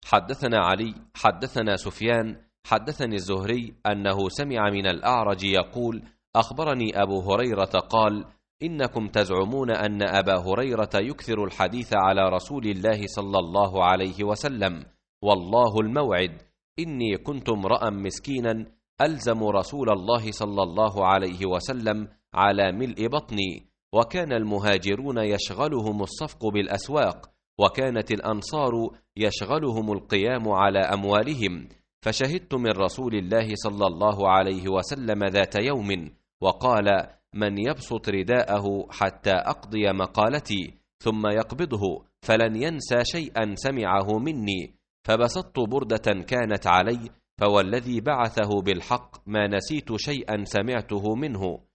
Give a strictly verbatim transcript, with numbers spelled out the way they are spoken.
حدثنا علي حدثنا سفيان حدثني الزهري أنه سمع من الأعرج يقول: أخبرني أبو هريرة قال: إنكم تزعمون أن أبا هريرة يكثر الحديث على رسول الله صلى الله عليه وسلم، والله الموعد، إني كنت امرأ مسكينا ألزم رسول الله صلى الله عليه وسلم على ملء بطني، وكان المهاجرون يشغلهم الصفق بالأسواق، وكانت الأنصار يشغلهم القيام على أموالهم، فشهدت من رسول الله صلى الله عليه وسلم ذات يوم وقال: من يبسط رداءه حتى أقضي مقالتي ثم يقبضه فلن ينسى شيئا سمعه مني، فبسطت بردة كانت علي، فوالذي بعثه بالحق ما نسيت شيئا سمعته منه.